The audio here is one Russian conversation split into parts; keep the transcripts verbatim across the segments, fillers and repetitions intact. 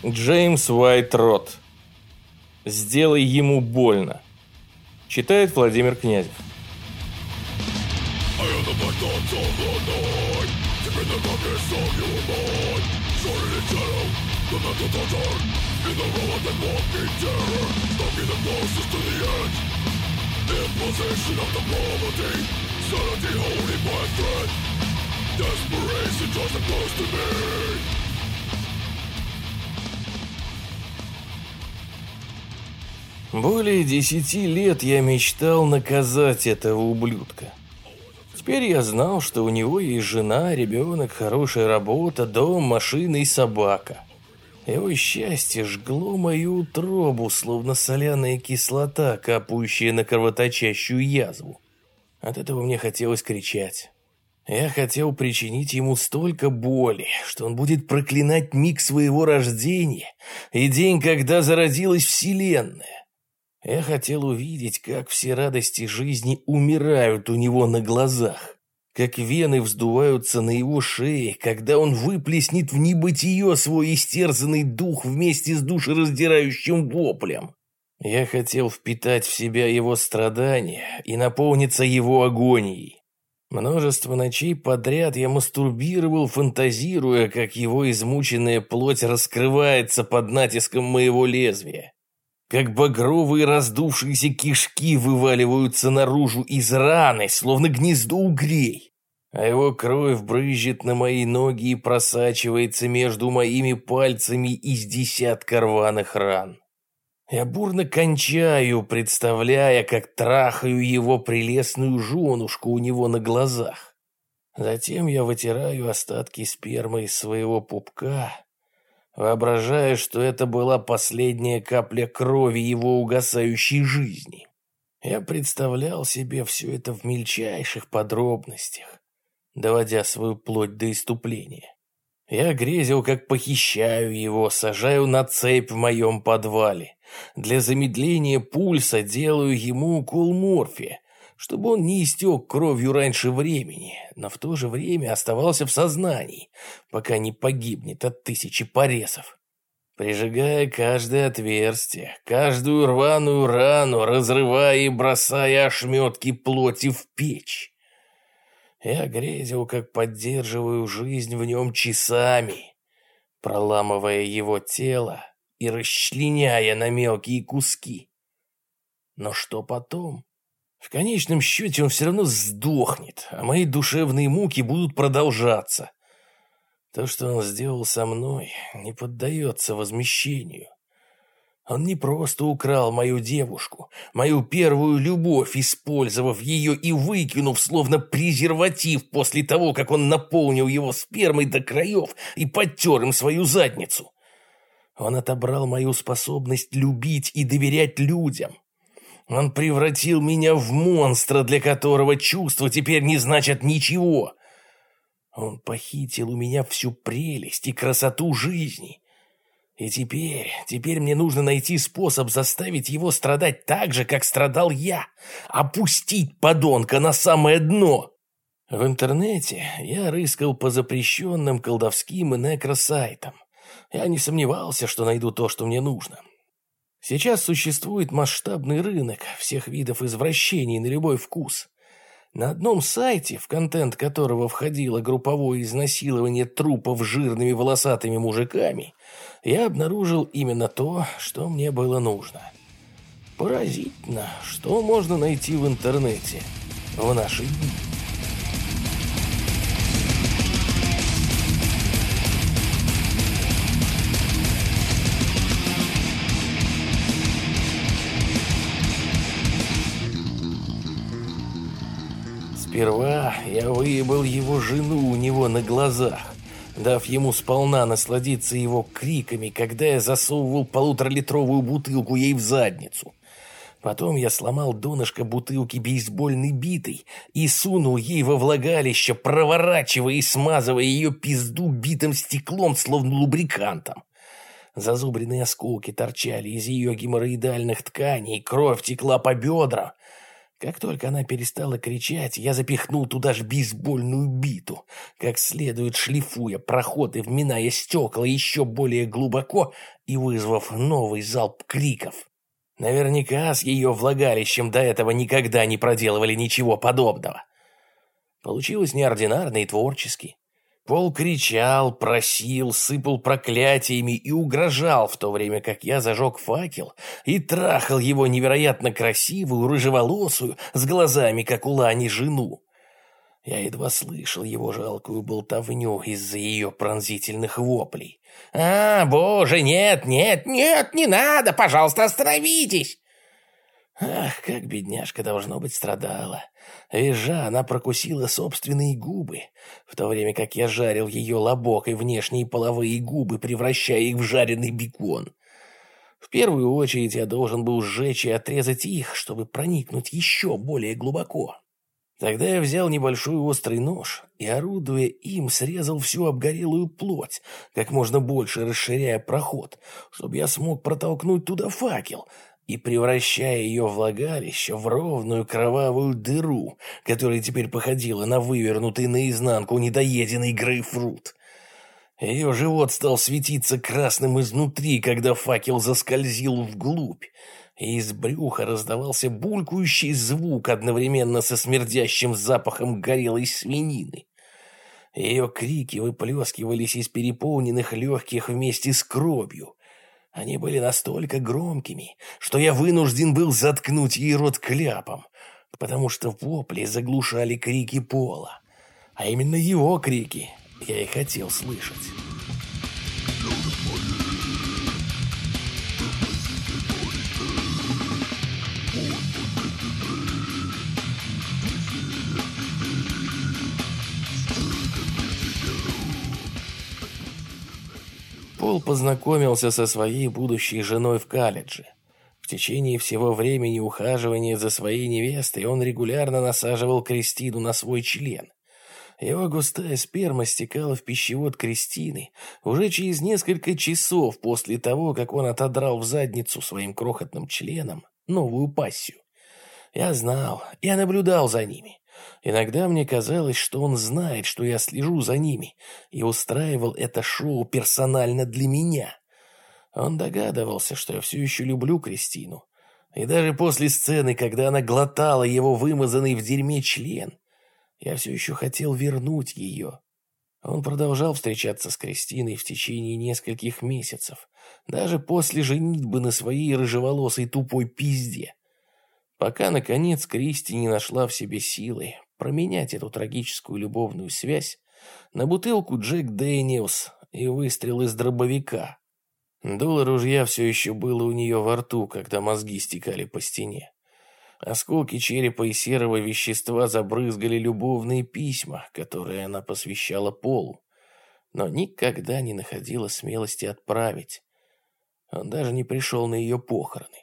Джеймс Уайт Рот. «Сделай ему больно». Читает Владимир Князев. Более десяти лет я мечтал наказать этого ублюдка. Теперь я знал, что у него есть жена, ребенок, хорошая работа, дом, машина и собака. Его счастье жгло мою утробу, словно соляная кислота, капающая на кровоточащую язву. От этого мне хотелось кричать. Я хотел причинить ему столько боли, что он будет проклинать миг своего рождения и день, когда зародилась Вселенная. Я хотел увидеть, как все радости жизни умирают у него на глазах, как вены вздуваются на его шее, когда он выплеснет в небытие свой истерзанный дух вместе с душераздирающим воплем. Я хотел впитать в себя его страдания и наполниться его агонией. Множество ночей подряд я мастурбировал, фантазируя, как его измученная плоть раскрывается под натиском моего лезвия, как багровые раздувшиеся кишки вываливаются наружу из раны, словно гнездо угрей, а его кровь брызжет на мои ноги и просачивается между моими пальцами из десятка рваных ран. Я бурно кончаю, представляя, как трахаю его прелестную женушку у него на глазах. Затем я вытираю остатки спермы из своего пупка, воображая, что это была последняя капля крови его угасающей жизни. Я представлял себе все это в мельчайших подробностях, доводя свою плоть до исступления. Я грезил, как похищаю его, сажаю на цепь в моем подвале. Для замедления пульса делаю ему укол морфия, чтобы он не истек кровью раньше времени, но в то же время оставался в сознании, пока не погибнет от тысячи порезов. Прижигая каждое отверстие, каждую рваную рану, разрывая и бросая ошметки плоти в печь. Я грезил, как поддерживаю жизнь в нем часами, проламывая его тело и расчленяя на мелкие куски. Но что потом? В конечном счете он все равно сдохнет, а мои душевные муки будут продолжаться. То, что он сделал со мной, не поддается возмещению. Он не просто украл мою девушку, мою первую любовь, использовав ее и выкинув, словно презерватив, после того, как он наполнил его спермой до краев и подтер им свою задницу. Он отобрал мою способность любить и доверять людям. Он превратил меня в монстра, для которого чувства теперь не значат ничего. Он похитил у меня всю прелесть и красоту жизни. И теперь, теперь мне нужно найти способ заставить его страдать так же, как страдал я. Опустить подонка на самое дно. В интернете я рыскал по запрещенным колдовским и некросайтам. Я не сомневался, что найду то, что мне нужно. Сейчас существует масштабный рынок всех видов извращений на любой вкус. На одном сайте, в контент которого входило групповое изнасилование трупов жирными волосатыми мужиками, я обнаружил именно то, что мне было нужно. Поразительно, что можно найти в интернете в наши дни. Сперва я выебал его жену у него на глазах, дав ему сполна насладиться его криками, когда я засовывал полуторалитровую бутылку ей в задницу. Потом я сломал донышко бутылки бейсбольной битой и сунул ей во влагалище, проворачивая и смазывая ее пизду битым стеклом, словно лубрикантом. Зазубренные осколки торчали из ее геморроидальных тканей, кровь текла по бедрам. Как только она перестала кричать, я запихнул туда ж бейсбольную биту, как следует шлифуя проход и вминая стекла еще более глубоко и вызвав новый залп криков. Наверняка с ее влагалищем до этого никогда не проделывали ничего подобного. Получилось неординарно и творчески. Пол кричал, просил, сыпал проклятиями и угрожал, в то время как я зажег факел и трахал его невероятно красивую, рыжеволосую, с глазами, как у Лани, жену. Я едва слышал его жалкую болтовню из-за ее пронзительных воплей. «А, боже, нет, нет, нет, не надо, пожалуйста, остановитесь!» Ах, как бедняжка, должно быть, страдала. Визжа, она прокусила собственные губы, в то время как я жарил ее лобок и внешние половые губы, превращая их в жареный бекон. В первую очередь я должен был сжечь и отрезать их, чтобы проникнуть еще более глубоко. Тогда я взял небольшой острый нож и, орудуя им, срезал всю обгорелую плоть, как можно больше расширяя проход, чтобы я смог протолкнуть туда факел, и превращая ее влагалище в ровную кровавую дыру, которая теперь походила на вывернутый наизнанку недоеденный грейпфрут. Ее живот стал светиться красным изнутри, когда факел заскользил вглубь, и из брюха раздавался булькающий звук одновременно со смердящим запахом горелой свинины. Ее крики выплескивались из переполненных легких вместе с кровью. Они были настолько громкими, что я вынужден был заткнуть ей рот кляпом, потому что вопли заглушали крики Пола. А именно его крики я и хотел слышать. Пол познакомился со своей будущей женой в колледже. В течение всего времени ухаживания за своей невестой он регулярно насаживал Кристину на свой член. Его густая сперма стекала в пищевод Кристины уже через несколько часов после того, как он отодрал в задницу своим крохотным членом новую пассию. Я знал, я наблюдал за ними. Иногда мне казалось, что он знает, что я слежу за ними, и устраивал это шоу персонально для меня. Он догадывался, что я все еще люблю Кристину. И даже после сцены, когда она глотала его вымазанный в дерьме член, я все еще хотел вернуть ее. Он продолжал встречаться с Кристиной в течение нескольких месяцев, даже после женитьбы на своей рыжеволосой тупой пизде. Пока, наконец, Кристи не нашла в себе силы променять эту трагическую любовную связь на бутылку Джек Дэниелс и выстрел из дробовика. Дуло ружья все еще было у нее во рту, когда мозги стекали по стене. Осколки черепа и серого вещества забрызгали любовные письма, которые она посвящала Полу, но никогда не находила смелости отправить. Он даже не пришел на ее похороны.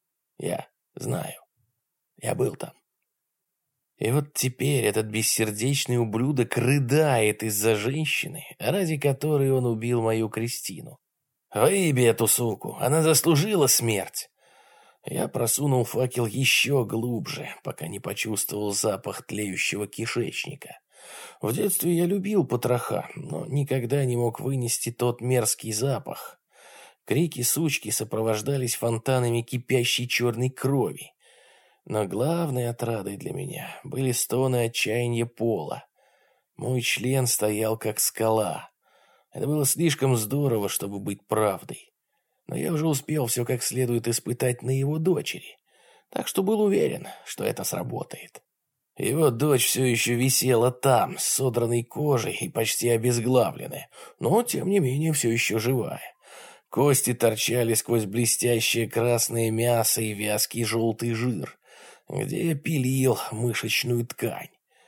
Я знаю. Я был там. И вот теперь этот бессердечный ублюдок рыдает из-за женщины, ради которой он убил мою Кристину. Выеби эту суку, она заслужила смерть. Я просунул факел еще глубже, пока не почувствовал запах тлеющего кишечника. В детстве я любил потроха, но никогда не мог вынести тот мерзкий запах. Крики сучки сопровождались фонтанами кипящей черной крови. Но главной отрадой для меня были стоны отчаяния Пола. Мой член стоял как скала. Это было слишком здорово, чтобы быть правдой. Но я уже успел все как следует испытать на его дочери, так что был уверен, что это сработает. Его дочь все еще висела там, с содранной кожей и почти обезглавленная, но, тем не менее, все еще живая. Кости торчали сквозь блестящее красное мясо и вязкий желтый жир, где я пилил мышечную ткань.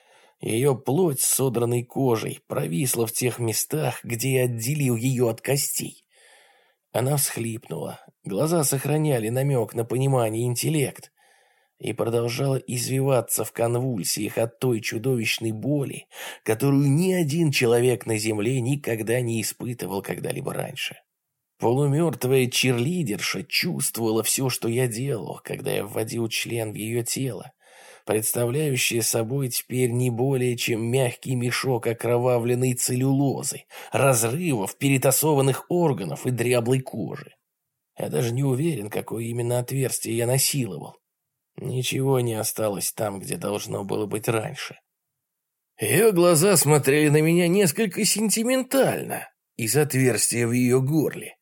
Ее плоть с содранной кожей провисла в тех местах, где я отделил ее от костей. Она всхлипнула, глаза сохраняли намек на понимание и интеллект, и продолжала извиваться в конвульсиях от той чудовищной боли, которую ни один человек на земле никогда не испытывал когда-либо раньше. Полумертвая чирлидерша чувствовала все, что я делал, когда я вводил член в ее тело, представляющее собой теперь не более чем мягкий мешок окровавленной целлюлозы, разрывов, перетасованных органов и дряблой кожи. Я даже не уверен, какое именно отверстие я насиловал. Ничего не осталось там, где должно было быть раньше. Ее глаза смотрели на меня несколько сентиментально из отверстия в ее горле.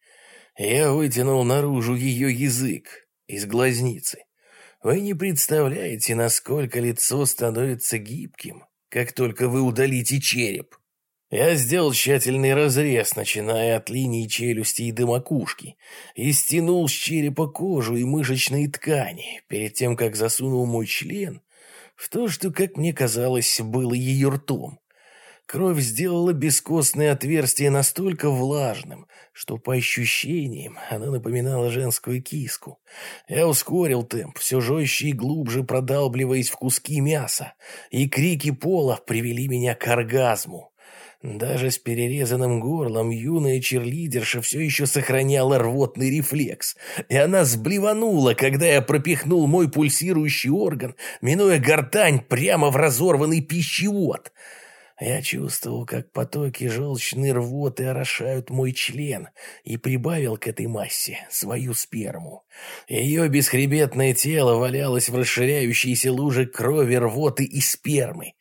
Я вытянул наружу ее язык из глазницы. Вы не представляете, насколько лицо становится гибким, как только вы удалите череп. Я сделал тщательный разрез, начиная от линии челюсти и до макушки, и стянул с черепа кожу и мышечные ткани, перед тем, как засунул мой член в то, что, как мне казалось, было ее ртом. Кровь сделала бескостное отверстие настолько влажным, что, по ощущениям, оно напоминало женскую киску. Я ускорил темп, все жестче и глубже продалбливаясь в куски мяса, и крики Пола привели меня к оргазму. Даже с перерезанным горлом юная черлидерша все еще сохраняла рвотный рефлекс, и она сблеванула, когда я пропихнул мой пульсирующий орган, минуя гортань, прямо в разорванный пищевод. Я чувствовал, как потоки желчной рвоты орошают мой член, и прибавил к этой массе свою сперму. Ее бесхребетное тело валялось в расширяющейся луже крови, рвоты и спермы.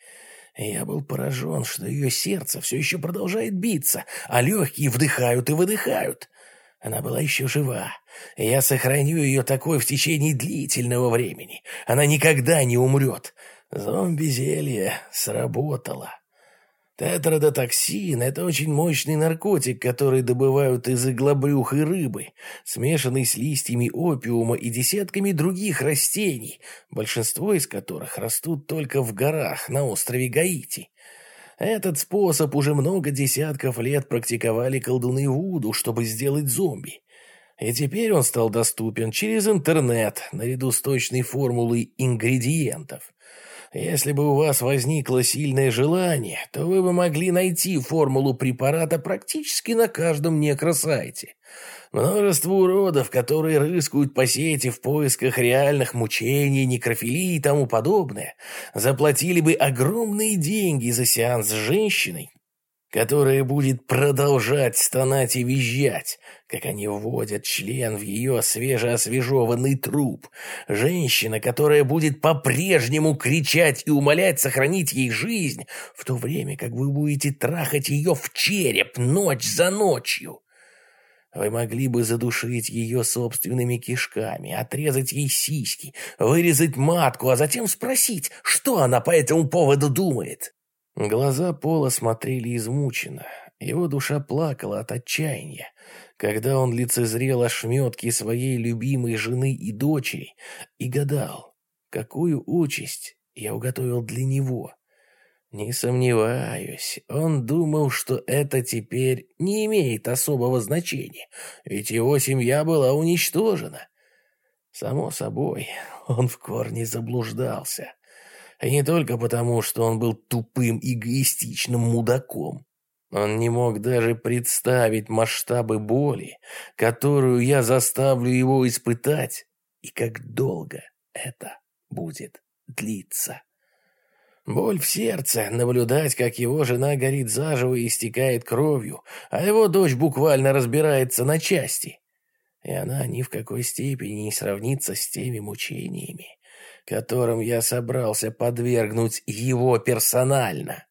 Я был поражен, что ее сердце все еще продолжает биться, а легкие вдыхают и выдыхают. Она была еще жива, и я сохраню ее такой в течение длительного времени. Она никогда не умрет. Зомби-зелье сработало. Тетрадотоксин – это очень мощный наркотик, который добывают из иглобрюхой рыбы, смешанный с листьями опиума и десятками других растений, большинство из которых растут только в горах на острове Гаити. Этот способ уже много десятков лет практиковали колдуны Вуду, чтобы сделать зомби. И теперь он стал доступен через интернет, наряду с точной формулой ингредиентов. Если бы у вас возникло сильное желание, то вы бы могли найти формулу препарата практически на каждом некросайте. Множество уродов, которые рыскают по сети в поисках реальных мучений, некрофилии и тому подобное, заплатили бы огромные деньги за сеанс с женщиной, которая будет продолжать стонать и визжать, как они вводят член в ее свежеосвежеванный труп. Женщина, которая будет по-прежнему кричать и умолять сохранить ей жизнь, в то время как вы будете трахать ее в череп ночь за ночью. Вы могли бы задушить ее собственными кишками, отрезать ей сиськи, вырезать матку, а затем спросить, что она по этому поводу думает. Глаза Пола смотрели измученно. Его душа плакала от отчаяния, когда он лицезрел ошметки своей любимой жены и дочери и гадал, какую участь я уготовил для него. Не сомневаюсь, он думал, что это теперь не имеет особого значения, ведь его семья была уничтожена. Само собой, он в корне заблуждался. И не только потому, что он был тупым, эгоистичным мудаком. Он не мог даже представить масштабы боли, которую я заставлю его испытать, и как долго это будет длиться. Боль в сердце, наблюдать, как его жена горит заживо и истекает кровью, а его дочь буквально разбирается на части. И она ни в какой степени не сравнится с теми мучениями, которым я собрался подвергнуть его персонально.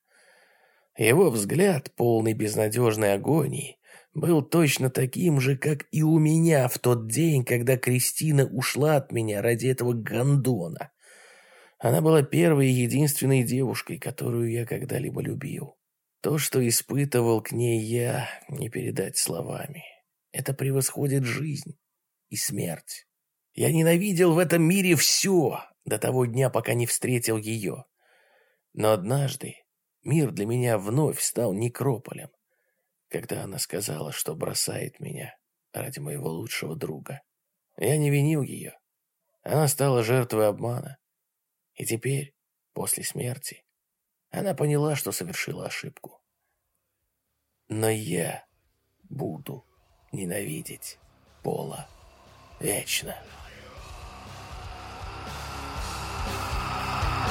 Его взгляд, полный безнадежной агонии, был точно таким же, как и у меня в тот день, когда Кристина ушла от меня ради этого гондона. Она была первой и единственной девушкой, которую я когда-либо любил. То, что испытывал к ней я, не передать словами. Это превосходит жизнь и смерть. Я ненавидел в этом мире все до того дня, пока не встретил ее. Но однажды мир для меня вновь стал некрополем, когда она сказала, что бросает меня ради моего лучшего друга. Я не винил ее. Она стала жертвой обмана. И теперь, после смерти, она поняла, что совершила ошибку. Но я буду ненавидеть Пола вечно.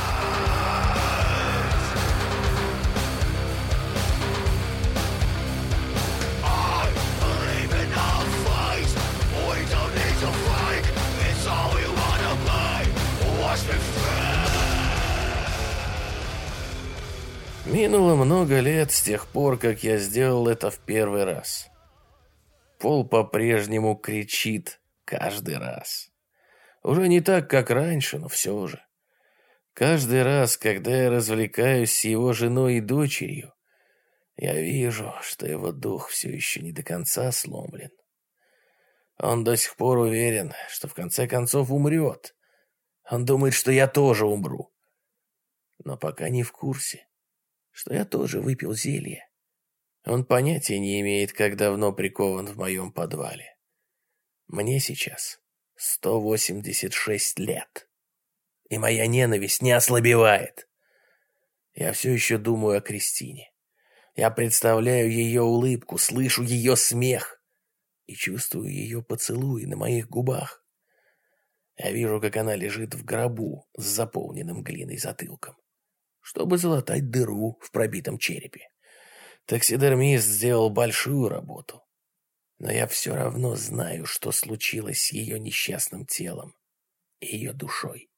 Минуло много лет с тех пор, как я сделал это в первый раз. Пол по-прежнему кричит каждый раз. Уже не так, как раньше, но все же. Каждый раз, когда я развлекаюсь с его женой и дочерью, я вижу, что его дух все еще не до конца сломлен. Он до сих пор уверен, что в конце концов умрет. Он думает, что я тоже умру. Но пока не в курсе, что я тоже выпил зелье. Он понятия не имеет, как давно прикован в моем подвале. Мне сейчас сто восемьдесят шесть лет. И моя ненависть не ослабевает. Я все еще думаю о Кристине. Я представляю ее улыбку, слышу ее смех и чувствую ее поцелуи на моих губах. Я вижу, как она лежит в гробу с заполненным глиной затылком, чтобы залатать дыру в пробитом черепе. Таксидермист сделал большую работу, но я все равно знаю, что случилось с ее несчастным телом и ее душой.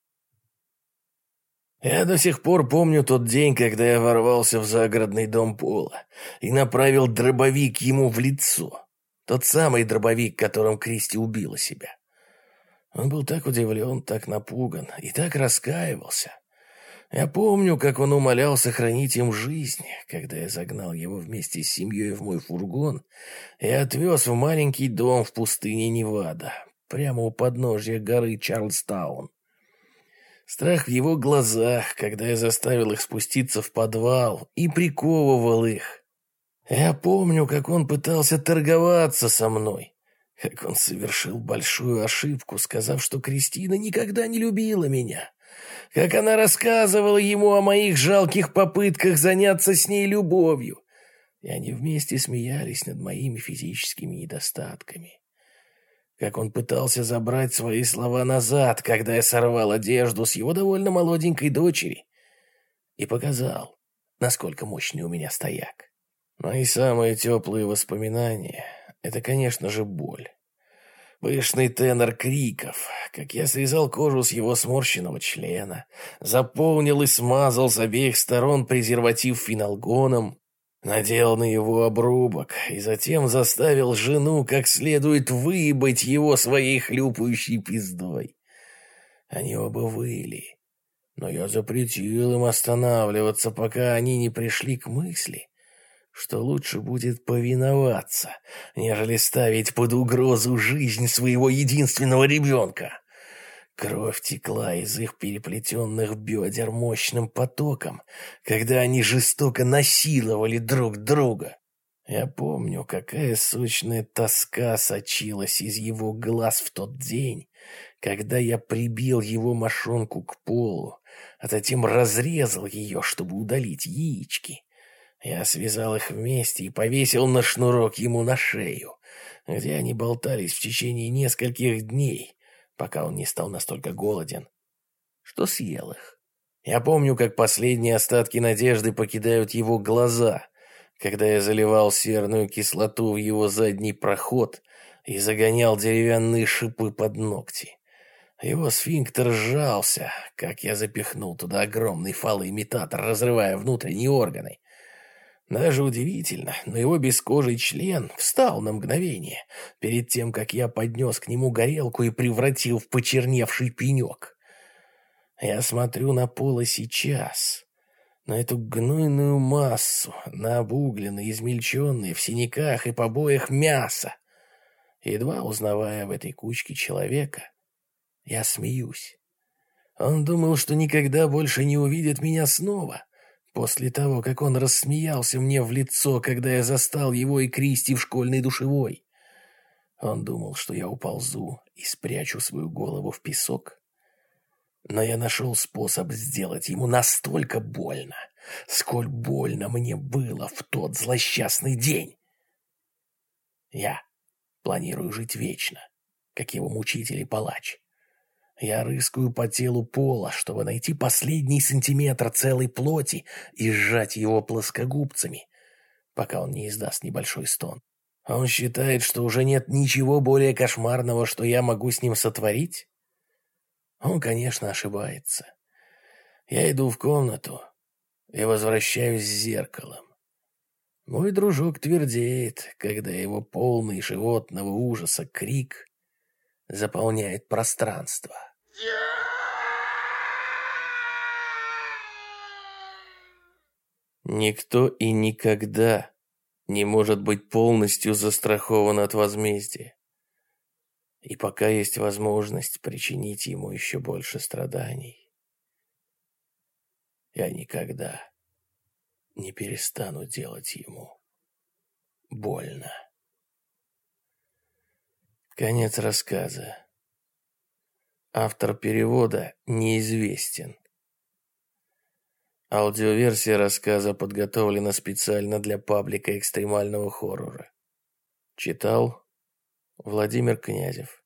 Я до сих пор помню тот день, когда я ворвался в загородный дом Пола и направил дробовик ему в лицо. Тот самый дробовик, которым Кристи убила себя. Он был так удивлен, так напуган и так раскаивался. Я помню, как он умолял сохранить им жизнь, когда я загнал его вместе с семьей в мой фургон и отвез в маленький дом в пустыне Невада, прямо у подножья горы Чарльстаун. Страх в его глазах, когда я заставил их спуститься в подвал и приковывал их. Я помню, как он пытался торговаться со мной, как он совершил большую ошибку, сказав, что Кристина никогда не любила меня, как она рассказывала ему о моих жалких попытках заняться с ней любовью, и они вместе смеялись над моими физическими недостатками. Как он пытался забрать свои слова назад, когда я сорвал одежду с его довольно молоденькой дочери и показал, насколько мощный у меня стояк. Мои самые теплые воспоминания — это, конечно же, боль. Пышный тенор криков, как я срезал кожу с его сморщенного члена, заполнил и смазал с обеих сторон презерватив фенолгоном, надел на его обрубок и затем заставил жену как следует выебать его своей хлюпающей пиздой. Они оба выли, но я запретил им останавливаться, пока они не пришли к мысли, что лучше будет повиноваться, нежели ставить под угрозу жизнь своего единственного ребенка. Кровь текла из их переплетенных бедер мощным потоком, когда они жестоко насиловали друг друга. Я помню, какая сочная тоска сочилась из его глаз в тот день, когда я прибил его мошонку к полу, а затем разрезал ее, чтобы удалить яички. Я связал их вместе и повесил на шнурок ему на шею, где они болтались в течение нескольких дней, пока он не стал настолько голоден, что съел их. Я помню, как последние остатки надежды покидают его глаза, когда я заливал серную кислоту в его задний проход и загонял деревянные шипы под ногти. Его сфинктер сжался, как я запихнул туда огромный фалоимитатор, разрывая внутренние органы. Даже удивительно, но его бескожий член встал на мгновение, перед тем, как я поднес к нему горелку и превратил в почерневший пенек. Я смотрю на Пола сейчас, на эту гнойную массу, на обугленное, измельченное в синяках и побоях мясо. Едва узнавая в этой кучке человека, я смеюсь. Он думал, что никогда больше не увидит меня снова. После того, как он рассмеялся мне в лицо, когда я застал его и Кристи в школьной душевой. Он думал, что я уползу и спрячу свою голову в песок. Но я нашел способ сделать ему настолько больно, сколь больно мне было в тот злосчастный день. Я планирую жить вечно, как его мучитель и палач. Я рыскаю по телу Пола, чтобы найти последний сантиметр целой плоти и сжать его плоскогубцами, пока он не издаст небольшой стон. Он считает, что уже нет ничего более кошмарного, что я могу с ним сотворить? Он, конечно, ошибается. Я иду в комнату и возвращаюсь с зеркалом. Мой дружок твердеет, когда его полный животного ужаса крик заполняет пространство. Никто и никогда не может быть полностью застрахован от возмездия. И пока есть возможность причинить ему еще больше страданий, я никогда не перестану делать ему больно. Конец рассказа. Автор перевода неизвестен. Аудиоверсия рассказа подготовлена специально для паблика экстремального хоррора. Читал Владимир Князев.